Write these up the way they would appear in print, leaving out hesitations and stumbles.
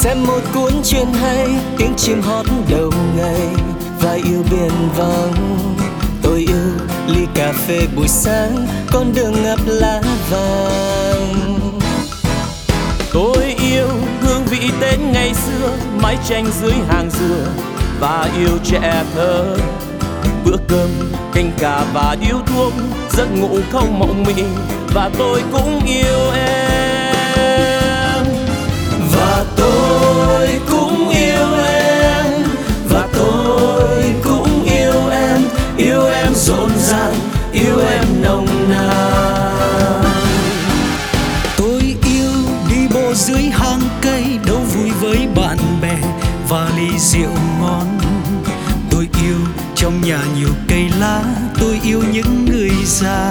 xem một cuốn truyện hay, tiếng chim hót đầu ngày và yêu biển vắng. Tôi yêu ly cà phê buổi sáng, con đường ngập lá vàng. Tôi yêu hương vị Tết ngày xưa, mái tranh dưới hàng dừa và yêu trẻ thơ. Bữa cơm, canh cà và điếu thuốc, giấc ngủ không mộng mị và tôi cũng yêu em. Và tôi cũng yêu em, và tôi cũng yêu em rộn ràng, yêu em nồng nàn. Tôi yêu đi bộ dưới hàng cây, đấu vui với bạn bè và ly rượu ngon. Tôi yêu trong nhà nhiều cây lá, tôi yêu những người già.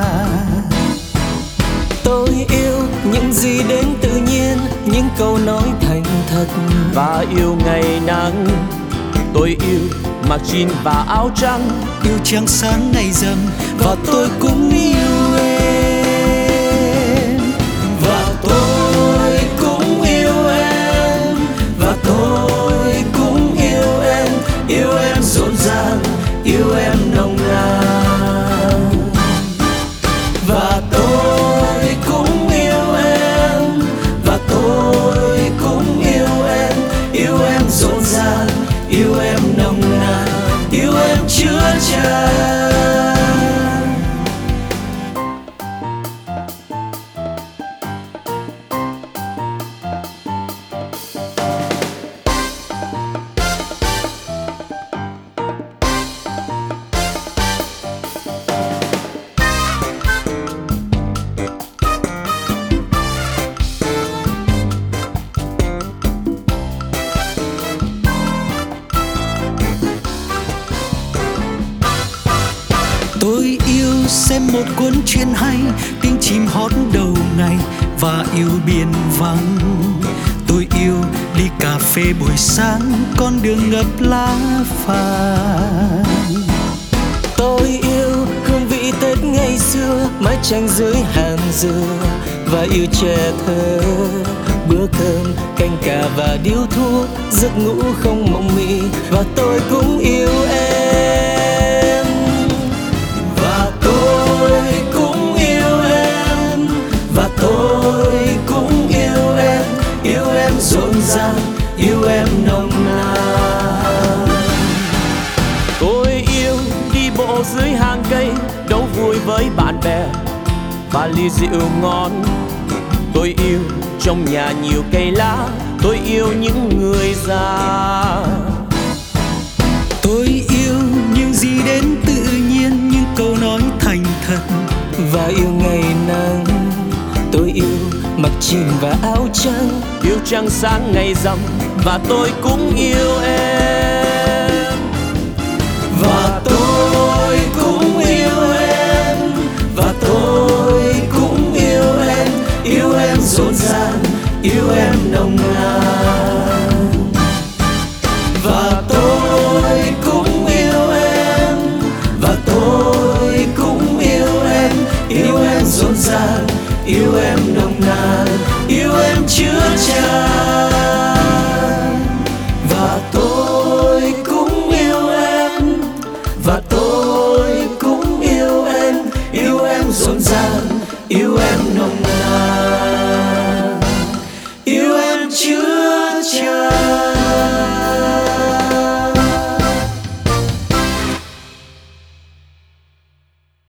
Tôi yêu những gì đến tự nhiên, những câu nói thành thật và yêu ngày nắng. Tôi yêu mặc jean và áo trắng, yêu trăng sáng ngày rằm và tôi cũng yêu em. và tôi cũng yêu em, và tôi cũng yêu em rộn ràng, yêu em nồng nàn. Và tôi cũng yêu em, và tôi cũng yêu em rộn ràng, yêu em nồng nàn, yêu em chứa chan. Tôi yêu xem một cuốn truyện hay, tiếng chim hót đầu ngày và yêu biển vắng. Tôi yêu ly cà phê buổi sáng, con đường ngập lá vàng. Tôi yêu hương vị Tết ngày xưa, mái tranh dưới hàng dừa và yêu trẻ thơ. Bữa cơm, canh cà và điếu thuốc, giấc ngủ không mộng mị và tôi cũng yêu em. Và tôi cũng yêu em, và tôi cũng yêu em rộn ràng, yêu em nồng nàn. tôi yêu đi bộ dưới hàng cây, đấu vui với bạn bè và ly rượu ngon. Tôi yêu trong nhà nhiều cây lá, tôi yêu những người già. Tôi yêu những gì đến tự nhiên, những câu nói thành thật và yêu ngày nắng. Tôi yêu mặc jean và áo trắng, Yêu trăng sáng ngày rằm và tôi cũng yêu em. và tôi cũng yêu em, và tôi cũng yêu em rộn ràng, yêu em nồng nàn.